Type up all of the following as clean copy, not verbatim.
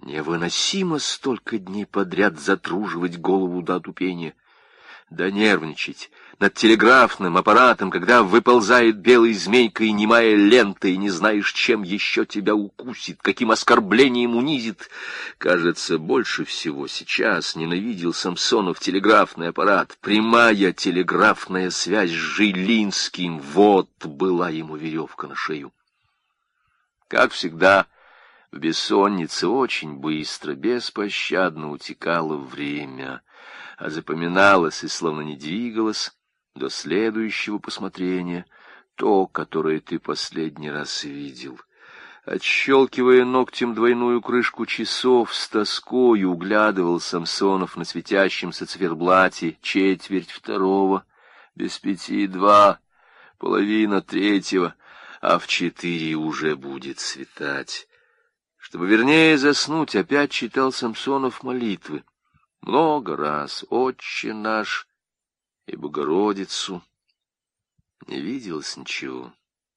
Невыносимо столько дней подряд затруживать голову до отупения. Да нервничать над телеграфным аппаратом, когда выползает белой змейкой немая лента, и не знаешь, чем еще тебя укусит, каким оскорблением унизит. Кажется, больше всего сейчас ненавидел Самсонов телеграфный аппарат. Прямая телеграфная связь с Жилинским — вот была ему веревка на шею. Как всегда, в бессоннице очень быстро, беспощадно утекало время, а запоминалось и словно не двигалось до следующего посмотрения то, которое ты последний раз видел. Отщелкивая ногтем двойную крышку часов, с тоской углядывал Самсонов на светящемся циферблате 1:04, без 5:02, 2:30, а в 4 уже будет светать. Чтобы вернее заснуть, опять читал Самсонов молитвы. Много раз «Отче наш» и «Богородицу». Не виделось ничего.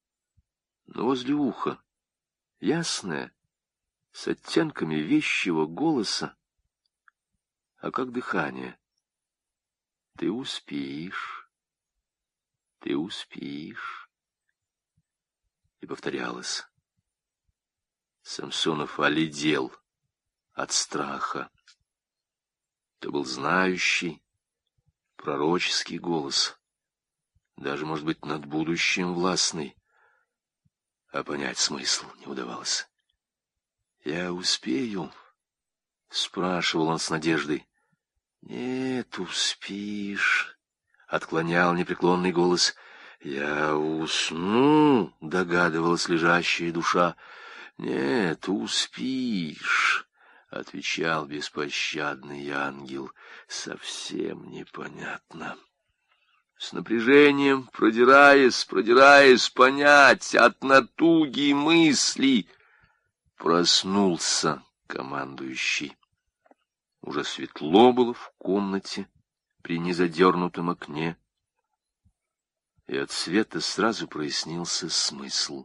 Но возле уха, ясное, с оттенками вещего голоса, а как дыхание. Ты успеешь, ты успеешь. И повторялось. Самсонов оледел от страха. Это был знающий, пророческий голос, даже, может быть, над будущим властный, а понять смысл не удавалось. «Я успею?» — спрашивал он с надеждой. «Нет, успеешь», — отклонял непреклонный голос. «Я усну», — догадывалась лежащая душа. «Нет, успеешь», — отвечал беспощадный ангел. «Совсем непонятно». С напряжением, продираясь, понять от натуги мысли, проснулся командующий. Уже светло было в комнате при незадернутом окне, и от света сразу прояснился смысл.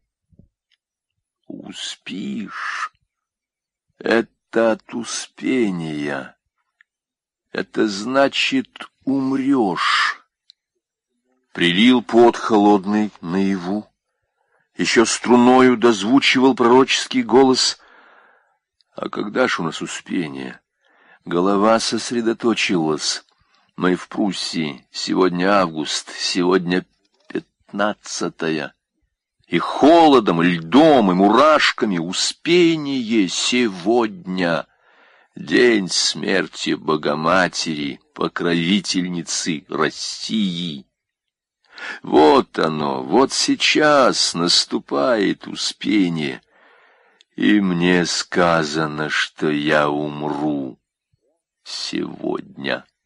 «Успеешь» — это от успения. Это значит умрешь. Прилил пот холодный наяву. Еще струною дозвучивал пророческий голос. А когда ж у нас успение? Голова сосредоточилась. Мы в Пруссии. Сегодня август, сегодня 15-е. И холодом, и льдом, и мурашками успение сегодня. День смерти Богоматери, покровительницы России. Вот оно, вот сейчас наступает успение, и мне сказано, что я умру сегодня.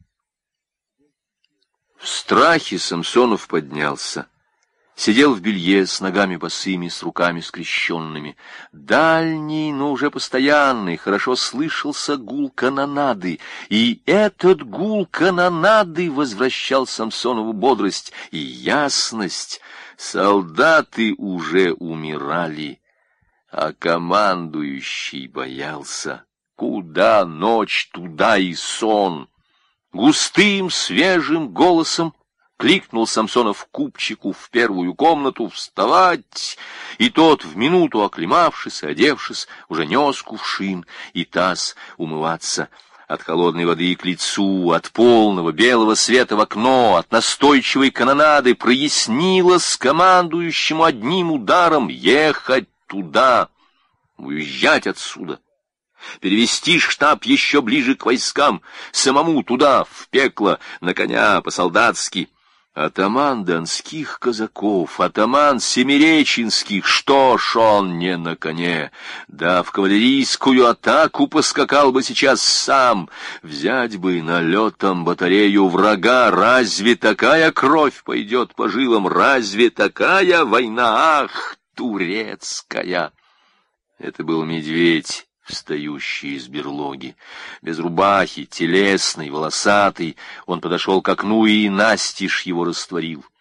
В страхе Самсонов поднялся. Сидел в белье, с ногами босыми, с руками скрещенными. Дальний, но уже постоянный, хорошо слышался гул канонады, и этот гул канонады возвращал Самсонову бодрость и ясность. Солдаты уже умирали, а командующий боялся. Куда ночь, туда и сон. Густым, свежим голосом кликнул Самсонов купчику в первую комнату вставать, и тот, в минуту оклемавшись и одевшись, уже нес кувшин и таз умываться. От холодной воды к лицу, от полного белого света в окно, от настойчивой канонады прояснилось командующему одним ударом ехать туда, уезжать отсюда. Перевести штаб еще ближе к войскам, самому туда, в пекло, на коня, по-солдатски. Атаман донских казаков, атаман семиреченских, что ж он не на коне? Да в кавалерийскую атаку поскакал бы сейчас сам, взять бы налетом батарею врага. Разве такая кровь пойдет по жилам? Разве такая война? Ах, турецкая! Это был медведь, встающий из берлоги. Без рубахи, телесный, волосатый, он подошел к окну и настежь его растворил.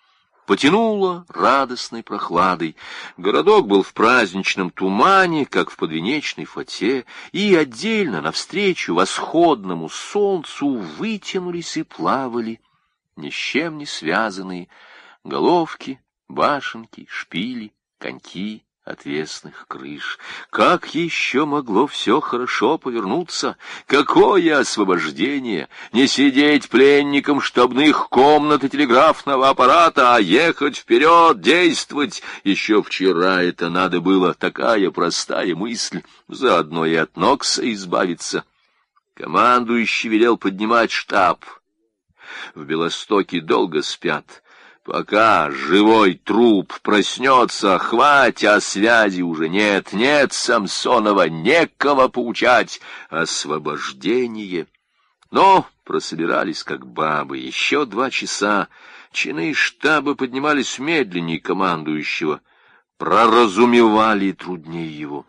Потянуло радостной прохладой. Городок был в праздничном тумане, как в подвенечной фате, и отдельно навстречу восходному солнцу вытянулись и плавали ни с чем не связанные головки, башенки, шпили, коньки отвесных крыш. Как еще могло все хорошо повернуться? Какое освобождение! Не сидеть пленником штабных комнат и телеграфного аппарата, а ехать вперед, действовать! Еще вчера это надо было, такая простая мысль, заодно и от Нокса избавиться. Командующий велел поднимать штаб. В Белостоке долго спят. Пока живой труп проснется, хватит, а связи уже нет. Нет Самсонова, некого поучать. Освобождение. Но прособирались, как бабы. Еще 2 часа. Чины штаба поднимались медленнее командующего. Проразумевали труднее его.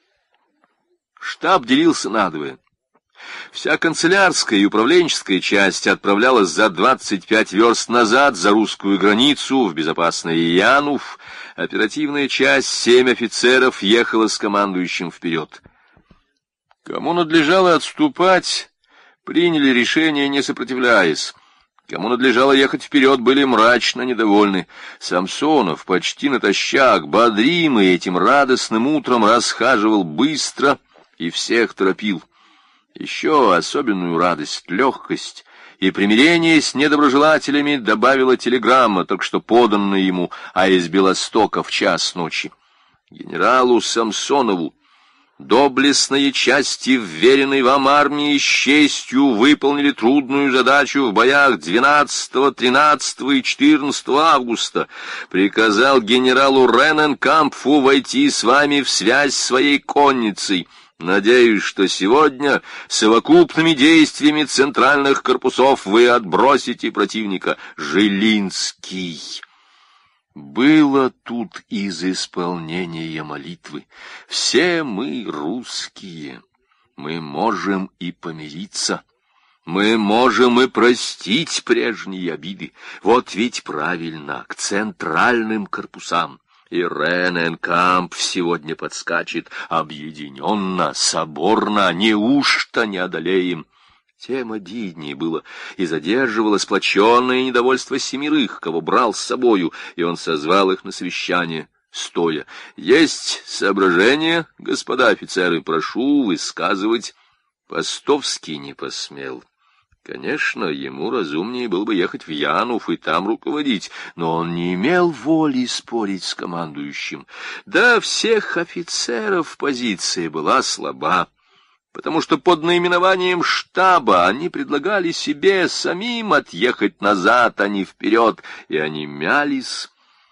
Штаб делился надвое. Вся канцелярская и управленческая часть отправлялась за 25 верст назад за русскую границу в безопасный Янув. Оперативная часть, 7 офицеров, ехала с командующим вперед. Кому надлежало отступать, приняли решение, не сопротивляясь. Кому надлежало ехать вперед, были мрачно недовольны. Самсонов, почти натощак, бодримый этим радостным утром, расхаживал быстро и всех торопил. Еще особенную радость, легкость и примирение с недоброжелателями добавила телеграмма, только что поданная ему, а из Белостока в час ночи. Генералу Самсонову: доблестные части, вверенной вам армии, с честью выполнили трудную задачу в боях 12, 13 и 14 августа. Приказал генералу Рененкампфу войти с вами в связь с своей конницей. Надеюсь, что сегодня совокупными действиями центральных корпусов вы отбросите противника. Жилинский. Было тут из исполнения молитвы. Все мы русские. Мы можем и помириться. Мы можем и простить прежние обиды. Вот ведь правильно, к центральным корпусам. И Рененкамп сегодня подскачет объединенно, соборно, неужто не одолеем? Тем обиднее было, и задерживало сплоченное недовольство 7, кого брал с собою, и он созвал их на совещание, стоя. «Есть соображения, господа офицеры, прошу высказывать». Постовский не посмел. Конечно, ему разумнее было бы ехать в Янув и там руководить, но он не имел воли спорить с командующим. Да всех офицеров позиция была слаба, потому что под наименованием штаба они предлагали себе самим отъехать назад, а не вперед, и они мялись.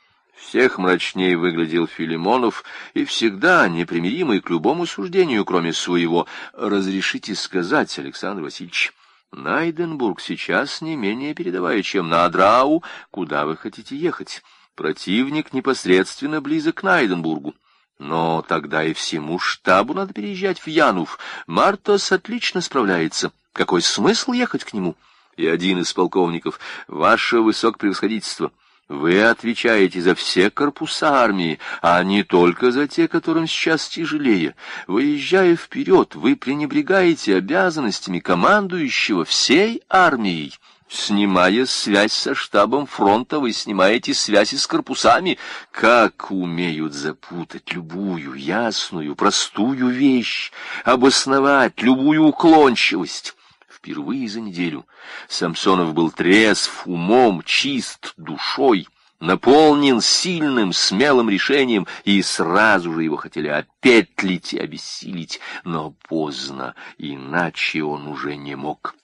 Всех мрачнее выглядел Филимонов, и всегда непримиримый к любому суждению, кроме своего. «Разрешите сказать, Александр Васильевич, Найденбург сейчас не менее передовая, чем на Адрау. Куда вы хотите ехать? Противник непосредственно близок к Найденбургу. Но тогда и всему штабу надо переезжать в Янув. Мартос отлично справляется. Какой смысл ехать к нему?» И один из полковников: «Ваше высокопревосходительство, вы отвечаете за все корпуса армии, а не только за те, которым сейчас тяжелее. Выезжая вперед, вы пренебрегаете обязанностями командующего всей армией. Снимая связь со штабом фронта, вы снимаете связи с корпусами. Как умеют запутать любую ясную, простую вещь, обосновать любую уклончивость!» Впервые за неделю Самсонов был трезв умом, чист душой, наполнен сильным, смелым решением, и сразу же его хотели опетлить и обессилить, но поздно, иначе он уже не мог.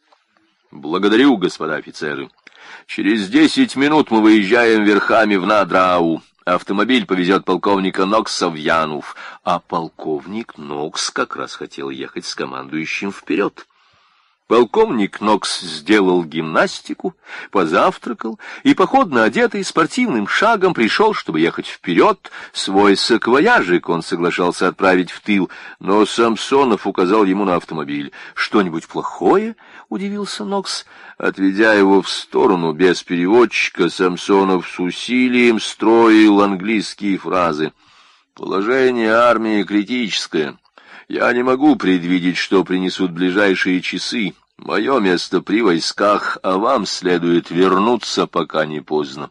«Благодарю, господа офицеры. Через 10 минут мы выезжаем верхами в Надрау. Автомобиль повезет полковника Нокса в Янув». А полковник Нокс как раз хотел ехать с командующим вперед. Полковник Нокс сделал гимнастику, позавтракал и, походно одетый, спортивным шагом пришел, чтобы ехать вперед. Свой саквояжик он соглашался отправить в тыл, но Самсонов указал ему на автомобиль. «Что-нибудь плохое?» — удивился Нокс. Отведя его в сторону без переводчика, Самсонов с усилием строил английские фразы. «Положение армии критическое. Я не могу предвидеть, что принесут ближайшие часы. Мое место при войсках, а вам следует вернуться, пока не поздно».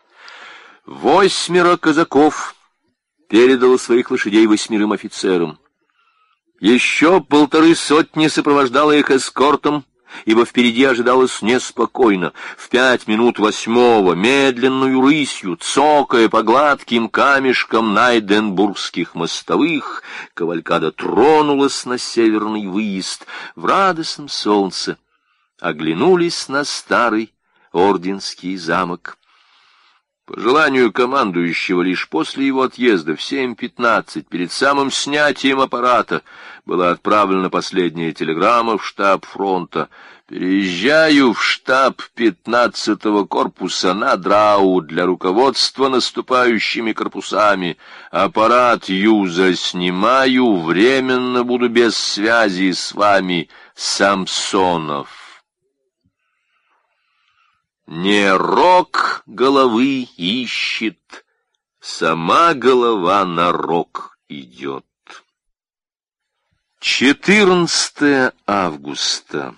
8 казаков передало своих лошадей 8 офицерам. Еще 150 сопровождало их эскортом, ибо впереди ожидалось неспокойно. В 8:05 медленную рысью, цокая по гладким камешкам найденбургских мостовых, кавалькада тронулась на северный выезд. В радостном солнце оглянулись на старый Орденский замок. По желанию командующего, лишь после его отъезда в 7:15, перед самым снятием аппарата, была отправлена последняя телеграмма в штаб фронта. «Переезжаю в штаб 15-го корпуса на Драу для руководства наступающими корпусами. Аппарат Юза снимаю, временно буду без связи с вами, Самсонов». Не рог головы ищет, сама голова на рог идет. 14 августа.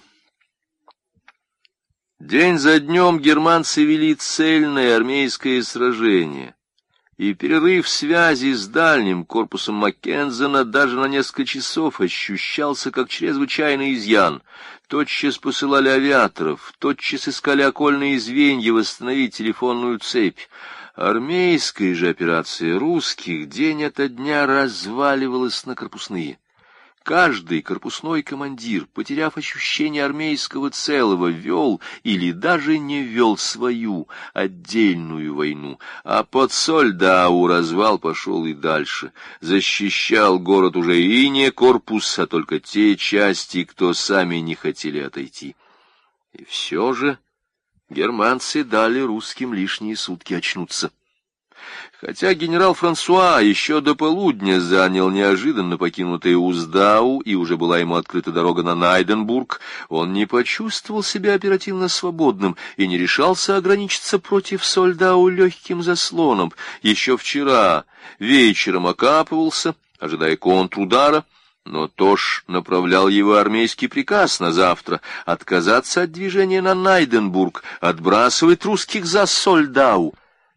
День за днем германцы вели цельное армейское сражение, и перерыв связи с дальним корпусом Маккензена даже на несколько часов ощущался как чрезвычайный изъян. Тотчас посылали авиаторов, тотчас искали окольные звенья восстановить телефонную цепь. Армейская же операция русских день ото дня разваливалась на корпусные. Каждый корпусной командир, потеряв ощущение армейского целого, вел или даже не вел свою отдельную войну, а под Сольдау развал пошел и дальше. Защищал город уже и не корпус, а только те части, кто сами не хотели отойти. И все же германцы дали русским лишние сутки очнуться. Хотя генерал Франсуа еще до полудня занял неожиданно покинутый Уздау, и уже была ему открыта дорога на Найденбург, он не почувствовал себя оперативно свободным и не решался ограничиться против Сольдау легким заслоном. Еще вчера вечером окапывался, ожидая контрудара, но Тош направлял его армейский приказ на завтра отказаться от движения на Найденбург, отбрасывать русских за Сольдау.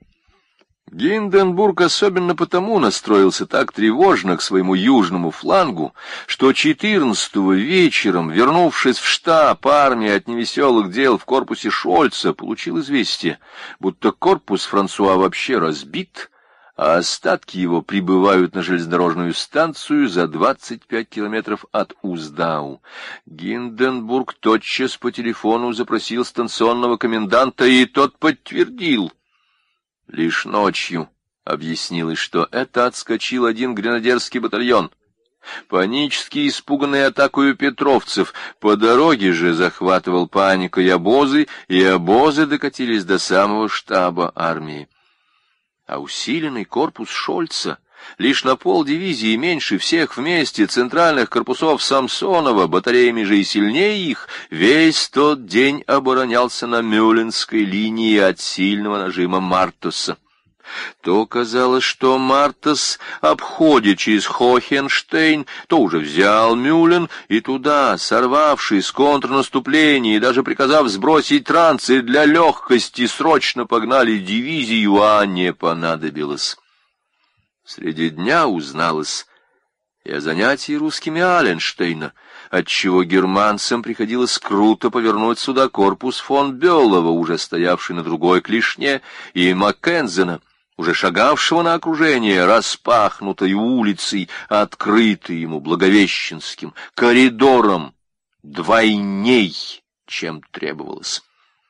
Гинденбург особенно потому настроился так тревожно к своему южному флангу, что 14-го вечером, вернувшись в штаб армии от невеселых дел в корпусе Шольца, получил известие, будто корпус Франсуа вообще разбит, а остатки его прибывают на железнодорожную станцию за 25 километров от Уздау. Гинденбург тотчас по телефону запросил станционного коменданта, и тот подтвердил. Лишь ночью объяснилось, что это отскочил один гренадерский батальон, панически испуганный атакою петровцев. По дороге же захватывал паникой обозы, и обозы докатились до самого штаба армии. А усиленный корпус Шольца, лишь на полдивизии меньше всех вместе центральных корпусов Самсонова, батареями же и сильнее их, весь тот день оборонялся на Мюлленской линии от сильного нажима Мартоса. То казалось, что Мартос обходит через Хохенштейн, то уже взял Мюллен, и туда, сорвавшись с контрнаступления и даже приказав сбросить ранцы для легкости, срочно погнали дивизию, а не понадобилось. Среди дня узналось и о занятии русскими Аленштейна, отчего германцам приходилось круто повернуть сюда корпус фон Бёллова, уже стоявший на другой клешне, и Маккензена, уже шагавшего на окружение распахнутой улицей, открытой ему Благовещенским коридором, двойней, чем требовалось.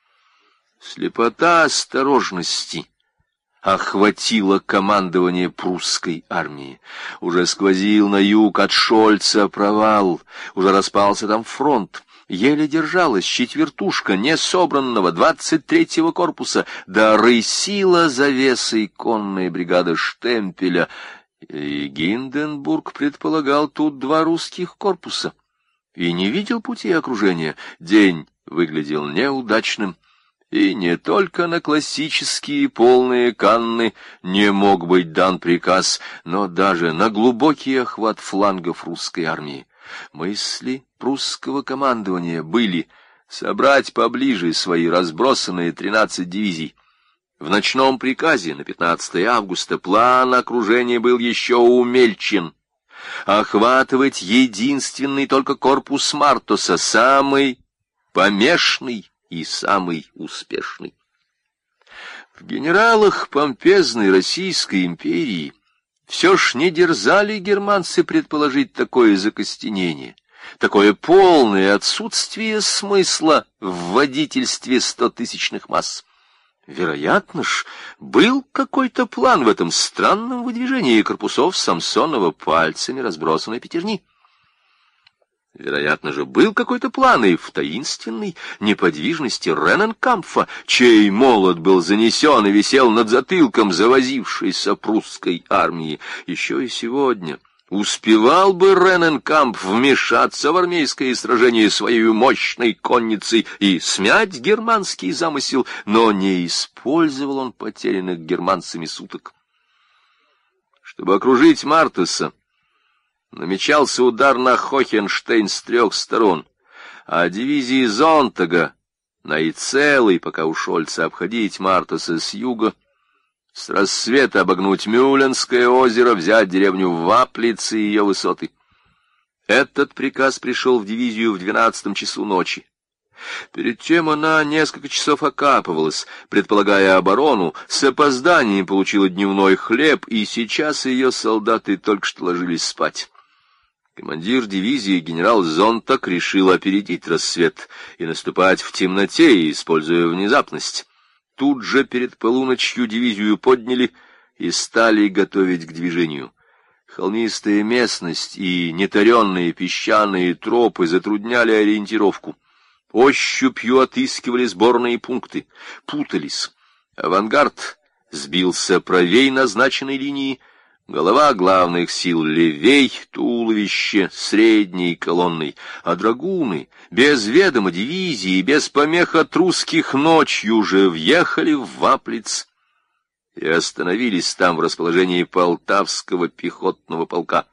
Слепота осторожности охватило командование прусской армии. Уже сквозил на юг от Шольца провал, уже распался там фронт, Еле держалась четвертушка несобранного 23-го корпуса, да рысила завесой конная бригада Штемпеля, и Гинденбург предполагал тут 2 русских корпуса и не видел пути окружения. День выглядел неудачным, и не только на классические полные канны не мог быть дан приказ, но даже на глубокий охват флангов русской армии. Мысли прусского командования были собрать поближе свои разбросанные 13 дивизий. В ночном приказе на 15 августа план окружения был еще умельчен. Охватывать единственный только корпус Мартоса, самый помешанный и самый успешный. В генералах помпезной Российской империи все ж не дерзали германцы предположить такое закостенение, такое полное отсутствие смысла в водительстве 100-тысячных масс. Вероятно ж, был какой-то план в этом странном выдвижении корпусов Самсонова пальцами разбросанной пятерни. Вероятно же, был какой-то план и в таинственной неподвижности Рененкампфа, чей молот был занесен и висел над затылком завозившейся прусской армии. Еще и сегодня успевал бы Рененкампф вмешаться в армейское сражение своей мощной конницей и смять германский замысел, но не использовал он потерянных германцами суток. Чтобы окружить Мартеса, намечался удар на Хохенштейн с 3 сторон, а дивизии Зонтага на Ицелый, пока у Шольца обходить Мартеса с юга, с рассвета обогнуть Мюленское озеро, взять деревню Ваплиц и ее высоты. Этот приказ пришел в дивизию в 12 часу ночи. Перед тем она несколько часов окапывалась, предполагая оборону, с опозданием получила дневной хлеб, и сейчас ее солдаты только что ложились спать. Командир дивизии генерал Зонтаг решил опередить рассвет и наступать в темноте, используя внезапность. Тут же перед полуночью дивизию подняли и стали готовить к движению. Холмистая местность и нетаренные песчаные тропы затрудняли ориентировку. Ощупью отыскивали сборные пункты, путались. Авангард сбился правей назначенной линии, голова главных сил левей, туловище средней колонной, а драгуны, без ведома дивизии, без помех от русских, ночью же въехали в Ваплиц и остановились там в расположении Полтавского пехотного полка.